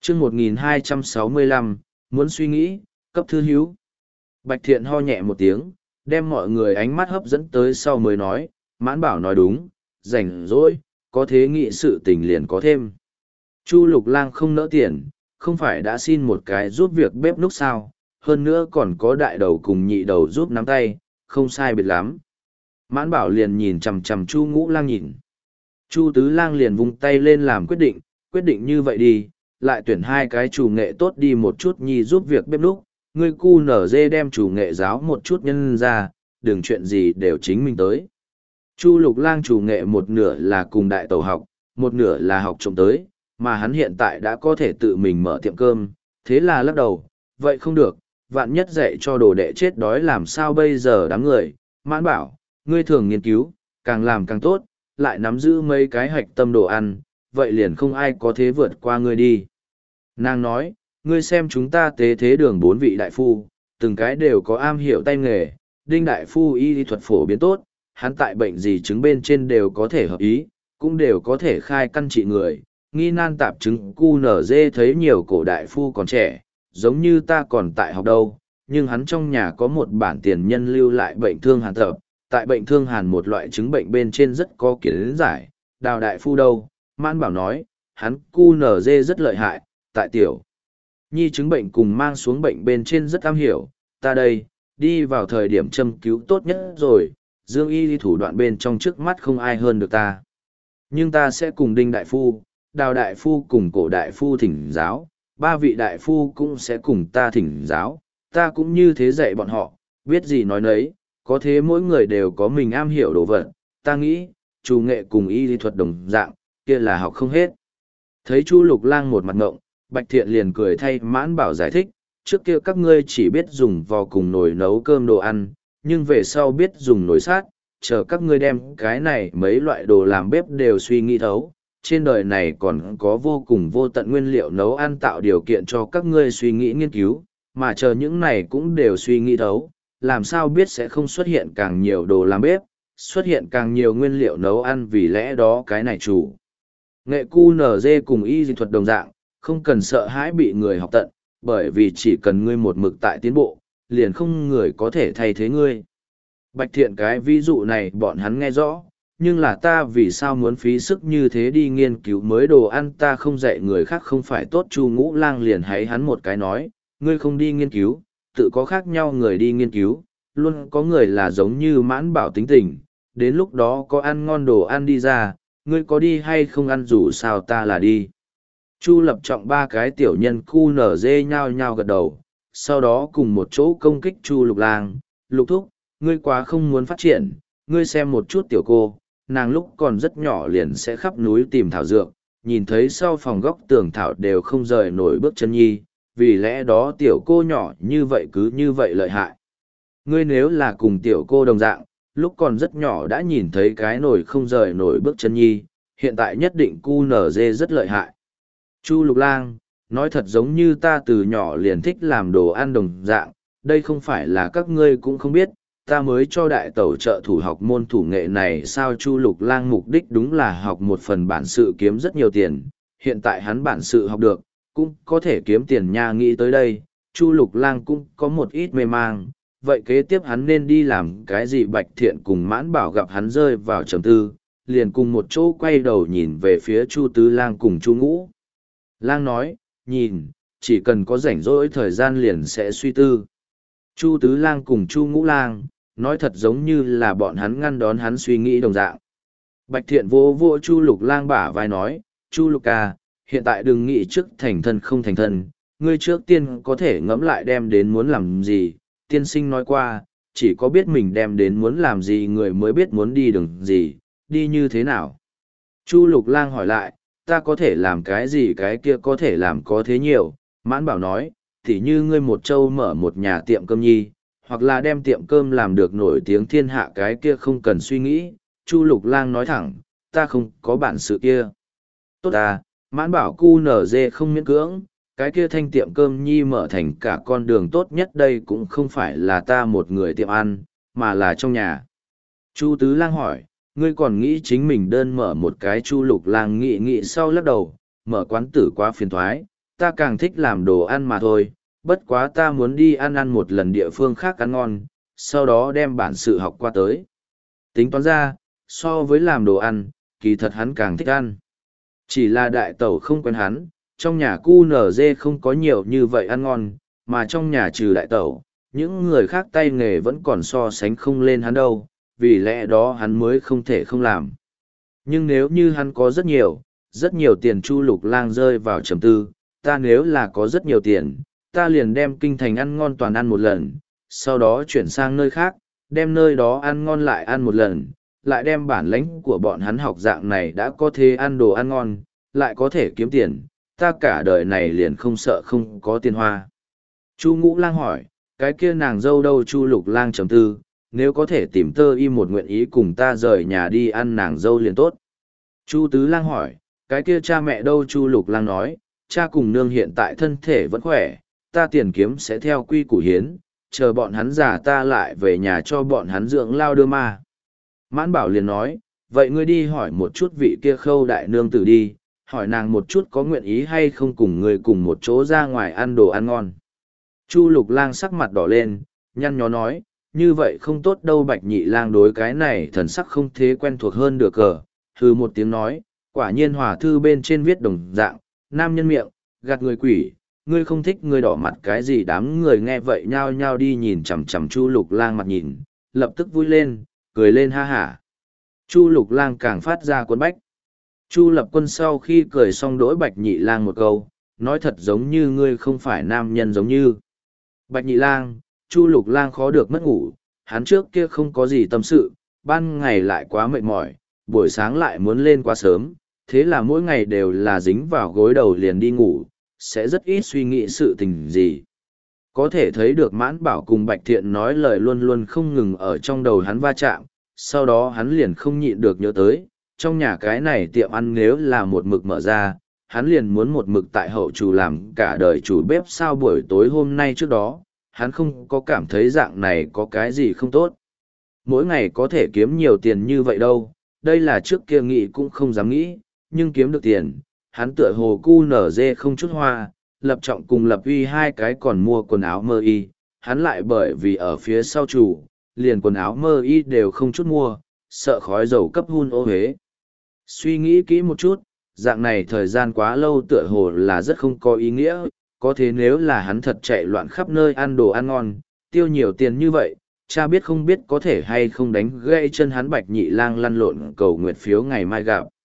chương 1265, muốn suy nghĩ, cấp thư hiếu. Bạch Thiện ho nhẹ một tiếng, đem mọi người ánh mắt hấp dẫn tới sau mới nói, Mãn Bảo nói đúng, rảnh rỗi, có thế nghị sự tình liền có thêm. Chu Lục Lang không nỡ tiền, không phải đã xin một cái giúp việc bếp núc sao, hơn nữa còn có đại đầu cùng nhị đầu giúp nắm tay, không sai biệt lắm. Mãn Bảo liền nhìn chằm chằm Chu Ngũ Lang nhìn. Chu Tứ Lang liền vung tay lên làm quyết định như vậy đi, lại tuyển hai cái chủ nghệ tốt đi một chút nhi giúp việc bếp núc, ngươi cu nở dê đem chủ nghệ giáo một chút nhân ra, đừng chuyện gì đều chính mình tới. Chu Lục Lang chủ nghệ một nửa là cùng đại tẩu học, một nửa là học trộm tới, mà hắn hiện tại đã có thể tự mình mở tiệm cơm, thế là lắc đầu, vậy không được, vạn nhất dạy cho đồ đệ chết đói làm sao bây giờ đám người, Mãn Bảo, ngươi thường nghiên cứu, càng làm càng tốt, lại nắm giữ mấy cái hạch tâm đồ ăn, vậy liền không ai có thế vượt qua ngươi đi. Nàng nói, ngươi xem chúng ta tế thế đường 4 vị đại phu, từng cái đều có am hiểu tay nghề, Đinh đại phu y thuật phổ biến tốt, hắn tại bệnh gì chứng bên trên đều có thể hợp ý, cũng đều có thể khai căn trị người, nghi nan tạp chứng cu nở dê thấy nhiều cổ đại phu còn trẻ, giống như ta còn tại học đâu, nhưng hắn trong nhà có một bản tiền nhân lưu lại bệnh thương hàn tập, tại bệnh thương hàn một loại chứng bệnh bên trên rất có kiến giải, Đào đại phu đâu, Mãn Bảo nói, hắn cu nở dê rất lợi hại, tại tiểu nhi chứng bệnh cùng mang xuống bệnh bên trên rất am hiểu, ta đây, đi vào thời điểm châm cứu tốt nhất rồi, dương y thủ đoạn bên trong trước mắt không ai hơn được ta. Nhưng ta sẽ cùng Đinh đại phu, Đào đại phu cùng cổ đại phu thỉnh giáo, 3 vị đại phu cũng sẽ cùng ta thỉnh giáo, ta cũng như thế dạy bọn họ, biết gì nói nấy, có thế mỗi người đều có mình am hiểu đồ vật, ta nghĩ, chủ nghệ cùng y lý thuật đồng dạng, kia là học không hết. Thấy Chu Lục Lang một mặt ngộng, Bạch Thiện liền cười thay Mãn Bảo giải thích, trước kia các ngươi chỉ biết dùng vò cùng nồi nấu cơm đồ ăn, nhưng về sau biết dùng nồi sát, chờ các ngươi đem cái này mấy loại đồ làm bếp đều suy nghĩ thấu. Trên đời này còn có vô cùng vô tận nguyên liệu nấu ăn tạo điều kiện cho các ngươi suy nghĩ nghiên cứu, mà chờ những này cũng đều suy nghĩ thấu, làm sao biết sẽ không xuất hiện càng nhiều đồ làm bếp, xuất hiện càng nhiều nguyên liệu nấu ăn vì lẽ đó cái này chủ. Nghệ cu nở dê cùng y dị thuật đồng dạng, không cần sợ hãi bị người học tận, bởi vì chỉ cần ngươi một mực tại tiến bộ, liền không người có thể thay thế ngươi. Bạch Thiện cái ví dụ này bọn hắn nghe rõ, nhưng là ta vì sao muốn phí sức như thế đi nghiên cứu mới đồ ăn ta không dạy người khác không phải tốt. Chu Ngũ Lang liền hay hắn một cái nói, ngươi không đi nghiên cứu, tự có khác nhau người đi nghiên cứu, luôn có người là giống như Mãn Bảo tính tình, đến lúc đó có ăn ngon đồ ăn đi ra, ngươi có đi hay không ăn dù sao ta là đi. Chu Lập Trọng 3 cái tiểu nhân cu nở dê nhao nhao gật đầu, sau đó cùng một chỗ công kích Chu Lục Lang, Lục Thúc, ngươi quá không muốn phát triển, ngươi xem một chút tiểu cô, nàng lúc còn rất nhỏ liền sẽ khắp núi tìm thảo dược, nhìn thấy sau phòng góc tường thảo đều không rời nổi bước chân nhi, vì lẽ đó tiểu cô nhỏ như vậy cứ như vậy lợi hại. Ngươi nếu là cùng tiểu cô đồng dạng, lúc còn rất nhỏ đã nhìn thấy cái nổi không rời nổi bước chân nhi, hiện tại nhất định cu nở dê rất lợi hại. Chu Lục Lang, nói thật giống như ta từ nhỏ liền thích làm đồ ăn đồng dạng, đây không phải là các ngươi cũng không biết, ta mới cho đại tẩu trợ thủ học môn thủ nghệ này sao. Chu Lục Lang mục đích đúng là học một phần bản sự kiếm rất nhiều tiền, hiện tại hắn bản sự học được, cũng có thể kiếm tiền nha. Nghĩ tới đây, Chu Lục Lang cũng có một ít mê mang, vậy kế tiếp hắn nên đi làm cái gì? Bạch Thiện cùng Mãn Bảo gặp hắn rơi vào trầm tư, liền cùng một chỗ quay đầu nhìn về phía Chu Tứ Lang cùng Chu Ngũ Lang nói, nhìn, chỉ cần có rảnh rỗi thời gian liền sẽ suy tư. Chu Tứ Lang cùng Chu Ngũ Lang, nói thật giống như là bọn hắn ngăn đón hắn suy nghĩ đồng dạng. Bạch Thiện vô vô Chu Lục Lang bả vai nói, Chu Lục ca, hiện tại đừng nghĩ trước thành thân không thành thân, ngươi trước tiên có thể ngẫm lại đem đến muốn làm gì. Tiên sinh nói qua, chỉ có biết mình đem đến muốn làm gì người mới biết muốn đi đường gì, đi như thế nào. Chu Lục Lang hỏi lại, ta có thể làm cái gì? Cái kia có thể làm có thế nhiều. Mãn Bảo nói, tỉ như ngươi một châu mở một nhà tiệm cơm nhi, hoặc là đem tiệm cơm làm được nổi tiếng thiên hạ, cái kia không cần suy nghĩ. Chu Lục Lang nói thẳng, ta không có bản sự kia. Tốt à, Mãn Bảo cu nở dê không miễn cưỡng, cái kia thanh tiệm cơm nhi mở thành cả con đường tốt nhất đây cũng không phải là ta một người tiệm ăn, mà là trong nhà. Chu Tứ Lang hỏi, ngươi còn nghĩ chính mình đơn mở một cái? Chu Lục Lang nghĩ nghĩ sau lắc đầu, mở quán tử quá phiền thoái, ta càng thích làm đồ ăn mà thôi, bất quá ta muốn đi ăn một lần địa phương khác ăn ngon, sau đó đem bản sự học qua tới. Tính toán ra, so với làm đồ ăn, kỳ thật hắn càng thích ăn. Chỉ là đại tẩu không quen hắn, trong nhà cu nở dê không có nhiều như vậy ăn ngon, mà trong nhà trừ đại tẩu, những người khác tay nghề vẫn còn so sánh không lên hắn đâu, vì lẽ đó hắn mới không thể không làm. Nhưng nếu như hắn có rất nhiều tiền, Chu Lục Lang rơi vào trầm tư, ta nếu là có rất nhiều tiền, ta liền đem kinh thành ăn ngon toàn ăn một lần, sau đó chuyển sang nơi khác, đem nơi đó ăn ngon lại ăn một lần, lại đem bản lãnh của bọn hắn học dạng này đã có thể ăn đồ ăn ngon, lại có thể kiếm tiền, ta cả đời này liền không sợ không có tiền hoa. Chu Ngũ Lang hỏi, cái kia nàng dâu đâu? Chu Lục Lang trầm tư, nếu có thể tìm Tơ Y một nguyện ý cùng ta rời nhà đi ăn nàng dâu liền tốt. Chu Tứ Lang hỏi, cái kia cha mẹ đâu? Chu Lục Lang nói, cha cùng nương hiện tại thân thể vẫn khỏe, ta tiền kiếm sẽ theo quy củ hiến, chờ bọn hắn già ta lại về nhà cho bọn hắn dưỡng lao đưa ma. Mãn Bảo liền nói, vậy ngươi đi hỏi một chút vị kia Khâu đại nương tử đi, hỏi nàng một chút có nguyện ý hay không cùng ngươi cùng một chỗ ra ngoài ăn đồ ăn ngon. Chu Lục Lang sắc mặt đỏ lên, nhăn nhó nói, như vậy không tốt đâu. Bạch Nhị Lang đối cái này thần sắc không thế quen thuộc hơn được cờ, hừ một tiếng nói, quả nhiên hòa thư bên trên viết đồng dạng, nam nhân miệng, gạt người quỷ, ngươi không thích ngươi đỏ mặt cái gì. Đám người nghe vậy nhao nhao đi nhìn chằm chằm Chu Lục Lang mặt nhìn, lập tức vui lên, cười lên ha hả. Chu Lục Lang càng phát ra cuốn bách. Chu Lập Quân sau khi cười xong đỗi Bạch Nhị Lang một câu, nói thật giống như ngươi không phải nam nhân giống như. Bạch Nhị Lang, Chu Lục Lang khó được mất ngủ, hắn trước kia không có gì tâm sự, ban ngày lại quá mệt mỏi, buổi sáng lại muốn lên quá sớm, thế là mỗi ngày đều là dính vào gối đầu liền đi ngủ, sẽ rất ít suy nghĩ sự tình gì. Có thể thấy được Mãn Bảo cùng Bạch Thiện nói lời luôn luôn không ngừng ở trong đầu hắn va chạm, sau đó hắn liền không nhịn được nhớ tới, trong nhà cái này tiệm ăn nếu là một mực mở ra, hắn liền muốn một mực tại hậu chủ làm cả đời chủ bếp. Sao buổi tối hôm nay trước đó, hắn không có cảm thấy dạng này có cái gì không tốt. Mỗi ngày có thể kiếm nhiều tiền như vậy đâu, đây là trước kia nghĩ cũng không dám nghĩ, nhưng kiếm được tiền, hắn tựa hồ cu nở dê không chút hoa, Lập Trọng cùng Lập Uy hai cái còn mua quần áo mơ y, hắn lại bởi vì ở phía sau chủ, liền quần áo mơ y đều không chút mua, sợ khói dầu cấp hun ô hế. Suy nghĩ kỹ một chút, dạng này thời gian quá lâu tựa hồ là rất không có ý nghĩa, có thế nếu là hắn thật chạy loạn khắp nơi ăn đồ ăn ngon, tiêu nhiều tiền như vậy, cha biết không biết có thể hay không đánh gãy chân hắn. Bạch Nhị Lang lăn lộn cầu nguyện phiếu ngày mai gặp.